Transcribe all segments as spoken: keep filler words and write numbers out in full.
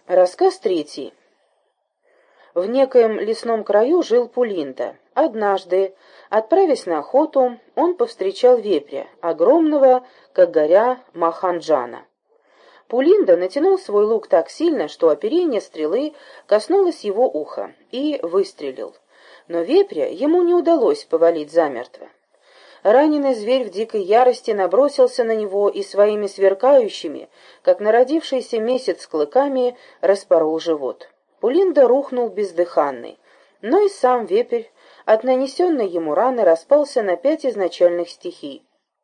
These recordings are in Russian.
Рассказ третий. В некоем лесном краю жил Пулинда. Однажды, отправясь на охоту, он повстречал вепря, огромного, как горя, Маханджана. Пулинда натянул свой лук так сильно, что оперение стрелы коснулось его уха, и выстрелил. Но вепря ему не удалось повалить замертво. Раненый зверь в дикой ярости набросился на него и своими сверкающими, как народившийся месяц клыками, распорол живот. Пулинда рухнул бездыханный, но и сам вепрь от нанесенной ему раны распался на пять изначальных стихий.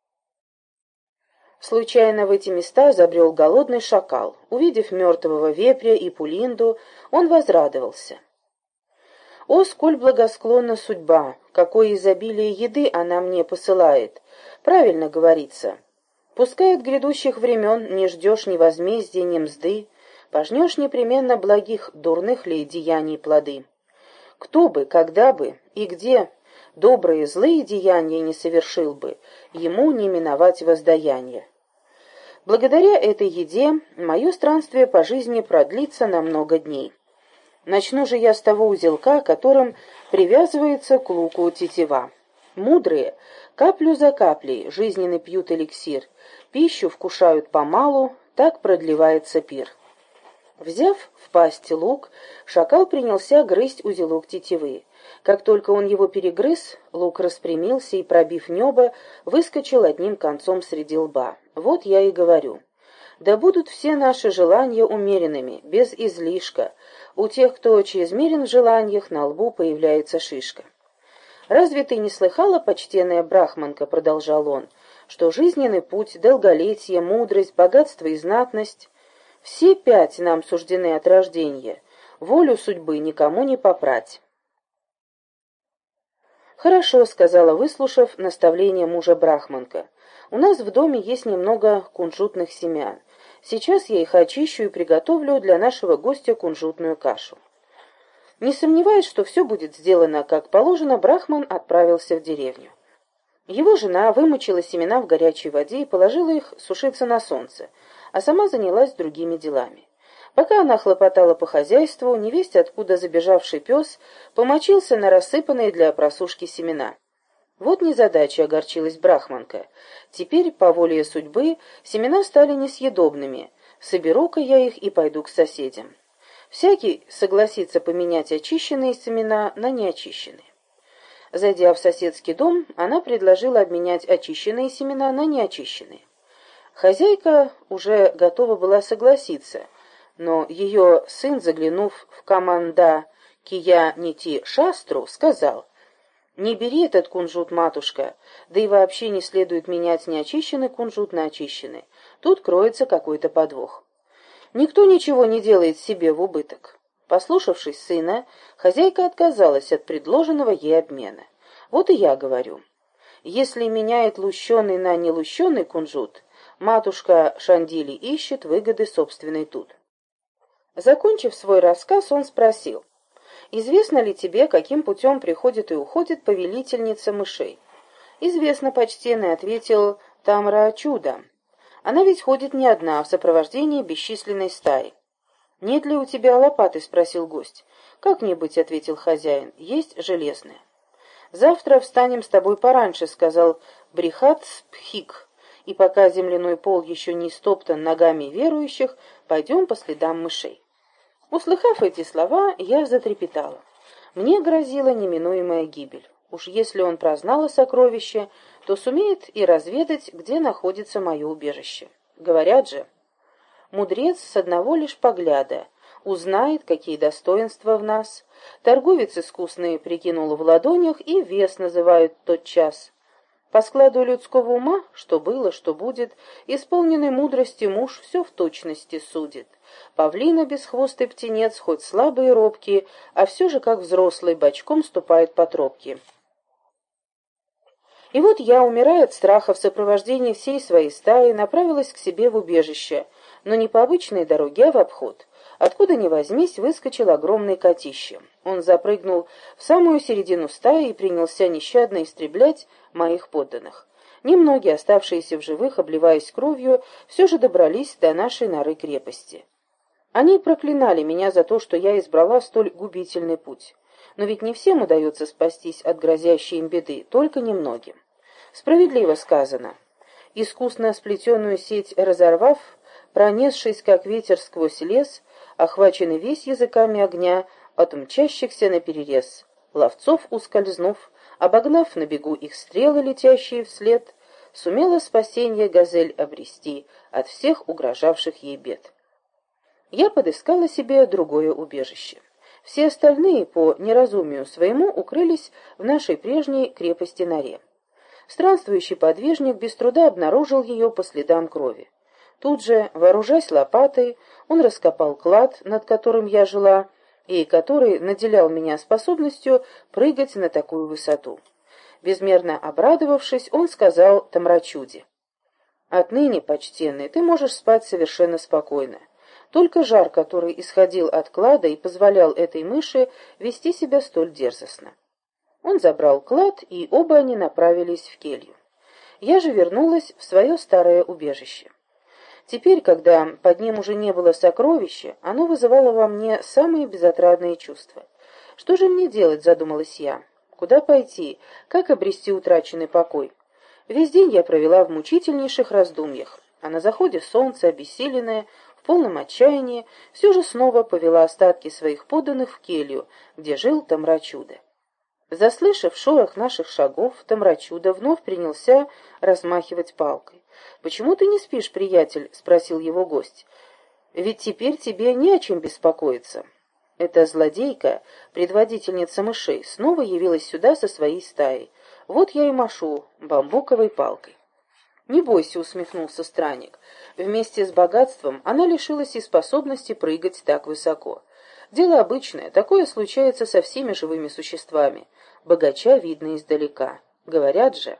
Случайно в эти места забрел голодный шакал. Увидев мертвого вепря и Пулинду, он возрадовался. «О, сколь благосклонна судьба! Какое изобилие еды она мне посылает!» Правильно говорится. Пускай от грядущих времен не ждешь ни возмездия, ни мзды, пожнешь непременно благих, дурных ли деяний плоды. Кто бы, когда бы и где добрые и злые деяния не совершил бы, ему не миновать воздаяние. Благодаря этой еде мое странствие по жизни продлится на много дней. Начну же я с того узелка, которым привязывается к луку тетива. Мудрые каплю за каплей жизненно пьют эликсир, пищу вкушают помалу, так продлевается пир. Взяв в пасть лук, шакал принялся грызть узелок тетивы. Как только он его перегрыз, лук распрямился и, пробив небо, выскочил одним концом среди лба. Вот я и говорю. Да будут все наши желания умеренными, без излишка. У тех, кто чрезмерен в желаниях, на лбу появляется шишка. «Разве ты не слыхала, почтенная брахманка, — продолжал он, — что жизненный путь, долголетие, мудрость, богатство и знатность — все пять нам суждены от рождения, волю судьбы никому не попрать?» «Хорошо, — сказала, выслушав наставление мужа брахманка, — у нас в доме есть немного кунжутных семян. Сейчас я их очищу и приготовлю для нашего гостя кунжутную кашу». Не сомневаясь, что все будет сделано как положено, брахман отправился в деревню. Его жена вымочила семена в горячей воде и положила их сушиться на солнце, а сама занялась другими делами. Пока она хлопотала по хозяйству, невесть откуда забежавший пес помочился на рассыпанные для просушки семена. Вот незадача, огорчилась брахманка. Теперь, по воле судьбы, семена стали несъедобными. Соберу-ка я их и пойду к соседям. Всякий согласится поменять очищенные семена на неочищенные. Зайдя в соседский дом, она предложила обменять очищенные семена на неочищенные. Хозяйка уже готова была согласиться, но ее сын, заглянув в команда Кия Нити Шастру, сказал: «Не бери этот кунжут, матушка, да и вообще не следует менять неочищенный кунжут на очищенный. Тут кроется какой-то подвох. Никто ничего не делает себе в убыток». Послушавшись сына, хозяйка отказалась от предложенного ей обмена. Вот и я говорю. Если меняет лущеный на нелущеный кунжут, матушка Шандили ищет выгоды собственной тут. Закончив свой рассказ, он спросил: «Известно ли тебе, каким путем приходит и уходит повелительница мышей?» «Известно, почтенный», — ответил Тамра Чуда. «Она ведь ходит не одна, а в сопровождении бесчисленной стаи». «Нет ли у тебя лопаты?» — спросил гость. «Как-нибудь», — ответил хозяин, — «есть железная». «Завтра встанем с тобой пораньше», — сказал Брихат-Пхик, «и пока земляной пол еще не стоптан ногами верующих, пойдем по следам мышей». Услыхав эти слова, я затрепетала. Мне грозила неминуемая гибель. Уж если он прознал о сокровище, то сумеет и разведать, где находится мое убежище. Говорят же, мудрец с одного лишь погляда узнает, какие достоинства в нас. Торговец искусный прикинул в ладонях, и вес называют тот час. По складу людского ума, что было, что будет, исполненный мудрости муж все в точности судит. Павлина бесхвостый птенец, хоть слабый и робкий, а все же, как взрослый, бочком ступает по тропке. И вот я, умирая от страха в сопровождении всей своей стаи, направилась к себе в убежище, но не по обычной дороге, а в обход. Откуда ни возьмись, выскочил огромный котище. Он запрыгнул в самую середину стаи и принялся нещадно истреблять моих подданных. Немногие, оставшиеся в живых, обливаясь кровью, все же добрались до нашей норы крепости. Они проклинали меня за то, что я избрала столь губительный путь. Но ведь не всем удается спастись от грозящей им беды, только немногим. Справедливо сказано. Искусно сплетенную сеть разорвав, пронесшись, как ветер сквозь лес, охваченный весь языками огня от мчащихся наперерез, ловцов ускользнув, обогнав на бегу их стрелы, летящие вслед, сумела спасенье газель обрести от всех угрожавших ей бед. Я подыскала себе другое убежище. Все остальные, по неразумию своему, укрылись в нашей прежней крепости-норе. Странствующий подвижник без труда обнаружил ее по следам крови. Тут же, вооружаясь лопатой, он раскопал клад, над которым я жила, и который наделял меня способностью прыгать на такую высоту. Безмерно обрадовавшись, он сказал Тамрачуде: «Отныне, почтенный, ты можешь спать совершенно спокойно. Только жар, который исходил от клада и позволял этой мыши вести себя столь дерзостно». Он забрал клад, и оба они направились в келью. Я же вернулась в свое старое убежище. Теперь, когда под ним уже не было сокровища, оно вызывало во мне самые безотрадные чувства. «Что же мне делать?» — задумалась я. «Куда пойти? Как обрести утраченный покой?» Весь день я провела в мучительнейших раздумьях, а на заходе солнца, обессиленная, в полном отчаянии, все же снова повела остатки своих подданных в келью, где жил Тамрачуда. Заслышав шорох наших шагов, Тамрачуда вновь принялся размахивать палкой. «Почему ты не спишь, приятель?» — спросил его гость. «Ведь теперь тебе не о чем беспокоиться». Эта злодейка, предводительница мышей, снова явилась сюда со своей стаей. Вот я и машу бамбуковой палкой. «Не бойся», — усмехнулся странник. «Вместе с богатством она лишилась и способности прыгать так высоко. Дело обычное, такое случается со всеми живыми существами. Богача видно издалека. Говорят же,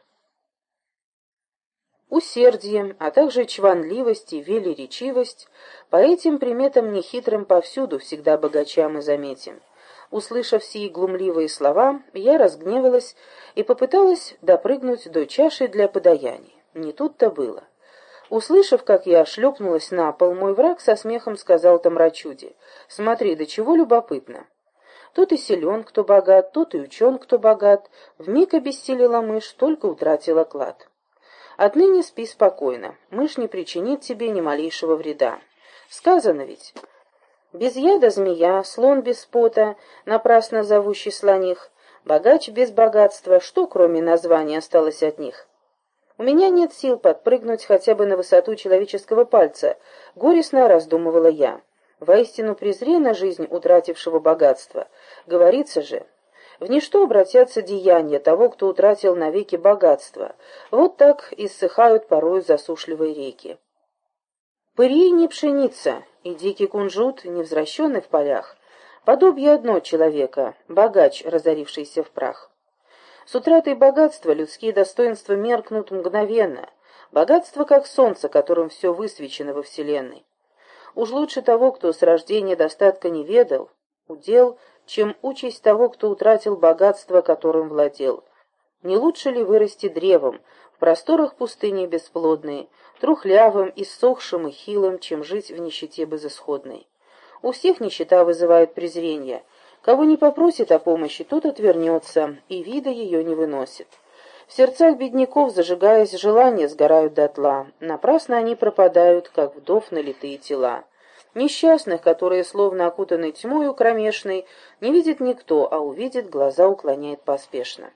усердие, а также чванливость и велеречивость, по этим приметам нехитрым повсюду всегда богача мы заметим». Услышав сии глумливые слова, я разгневалась и попыталась допрыгнуть до чаши для подаяния. Не тут-то было. Услышав, как я шлепнулась на пол, мой враг со смехом сказал Тамрачуде: «Смотри, до чего любопытно. Тут и силен, кто богат, тут и учен, кто богат. Вмиг обессилила мышь, только утратила клад. Отныне спи спокойно, мышь не причинит тебе ни малейшего вреда. Сказано ведь: без яда змея, слон без пота, напрасно зовущий слоних, богач без богатства, что кроме названия осталось от них? У меня нет сил подпрыгнуть хотя бы на высоту человеческого пальца, горестно раздумывала я. Воистину презрена жизнь утратившего богатства. Говорится же, в ничто обратятся деяния того, кто утратил навеки богатство. Вот так иссыхают порою засушливые реки. Пыри не пшеница, и дикий кунжут, невзращенный в полях, подобие одно человека, богач, разорившийся в прах. С утратой богатства людские достоинства меркнут мгновенно, богатство как солнце, которым все высвечено во вселенной. Уж лучше того, кто с рождения достатка не ведал, удел, чем участь того, кто утратил богатство, которым владел. Не лучше ли вырасти древом в просторах пустыни бесплодной, трухлявым, иссохшим и хилым, чем жить в нищете безысходной? У всех нищета вызывает презрение. Кого не попросит о помощи, тот отвернется, и вида ее не выносит. В сердцах бедняков, зажигаясь, желания сгорают дотла. Напрасно они пропадают, как вдов налитые тела. Несчастных, которые, словно окутаны тьмою кромешной, не видит никто, а увидит, глаза уклоняет поспешно.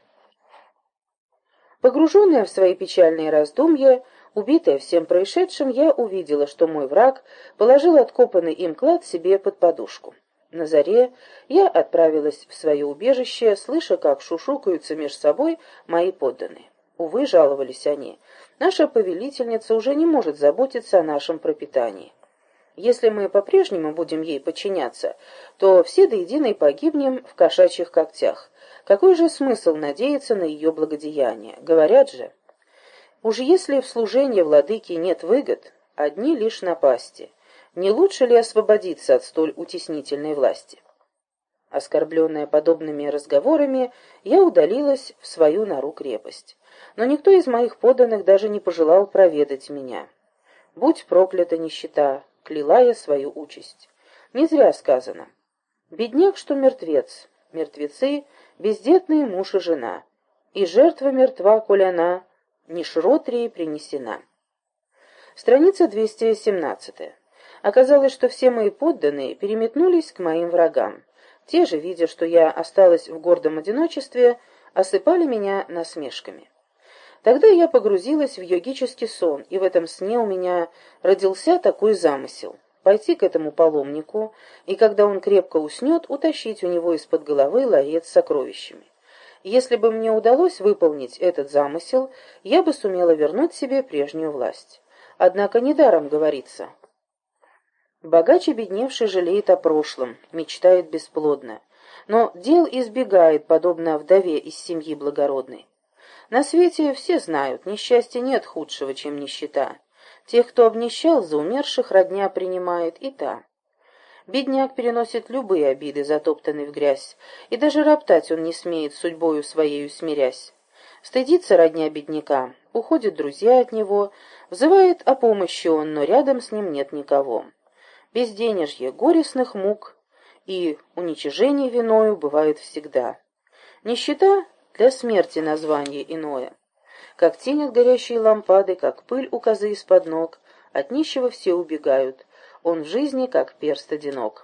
Погруженная в свои печальные раздумья, убитая всем происшедшим, я увидела, что мой враг положил откопанный им клад себе под подушку. На заре я отправилась в свое убежище, слыша, как шушукаются меж собой мои подданные. Увы, жаловались они, наша повелительница уже не может заботиться о нашем пропитании. Если мы по-прежнему будем ей подчиняться, то все до единой погибнем в кошачьих когтях. Какой же смысл надеяться на ее благодеяние? Говорят же, уж если в служении владыки нет выгод, одни лишь напасти. Не лучше ли освободиться от столь утеснительной власти? Оскорбленная подобными разговорами, я удалилась в свою нору-крепость. Но никто из моих подданных даже не пожелал проведать меня. Будь проклята нищета, кляла я свою участь. Не зря сказано. Бедняк, что мертвец, мертвецы, бездетные муж и жена, и жертва мертва, коль она, не шротрии принесена. Страница двести семнадцатая. Оказалось, что все мои подданные переметнулись к моим врагам. Те же, видя, что я осталась в гордом одиночестве, осыпали меня насмешками. Тогда я погрузилась в йогический сон, и в этом сне у меня родился такой замысел — пойти к этому паломнику, и когда он крепко уснет, утащить у него из-под головы ларец с сокровищами. Если бы мне удалось выполнить этот замысел, я бы сумела вернуть себе прежнюю власть. Однако недаром говорится: богач обедневший жалеет о прошлом, мечтает бесплодно, но дел избегает, подобно вдове из семьи благородной. На свете все знают, несчастья нет худшего, чем нищета. Тех, кто обнищал, за умерших родня принимает и та. Бедняк переносит любые обиды, затоптанные в грязь, и даже роптать он не смеет, судьбою своею смирясь. Стыдится родня бедняка, уходят друзья от него, взывает о помощи он, но рядом с ним нет никого. Безденежье, горестных мук и уничижение виною бывает всегда. Нищета для смерти название иное. Как тень от горящей лампады, как пыль у козы из-под ног, от нищего все убегают, он в жизни как перст одинок.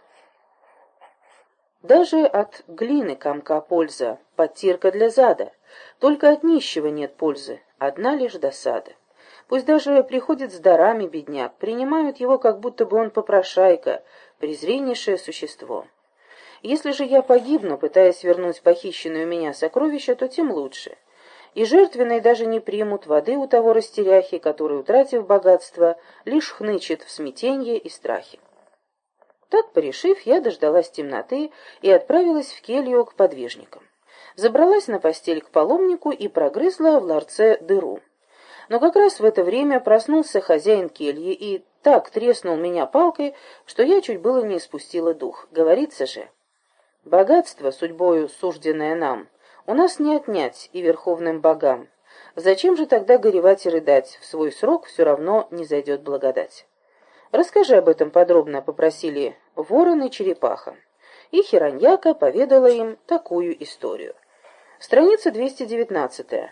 Даже от глины комка польза, подтирка для зада, только от нищего нет пользы, одна лишь досада. Пусть даже приходит с дарами бедняк, принимают его, как будто бы он попрошайка, презреннейшее существо. Если же я погибну, пытаясь вернуть похищенное у меня сокровище, то тем лучше. И жертвенные даже не примут воды у того растеряхи, который, утратив богатство, лишь хнычет в смятенье и страхе. Так, порешив, я дождалась темноты и отправилась в келью к подвижникам. Забралась на постель к паломнику и прогрызла в ларце дыру. Но как раз в это время проснулся хозяин кельи и так треснул меня палкой, что я чуть было не испустила дух. Говорится же: богатство, судьбою сужденное нам, у нас не отнять и верховным богам. Зачем же тогда горевать и рыдать? В свой срок все равно не зайдет благодать. Расскажи об этом подробно, попросили ворон и черепаха. И Хираньяка поведала им такую историю. Страница двести девятнадцатая.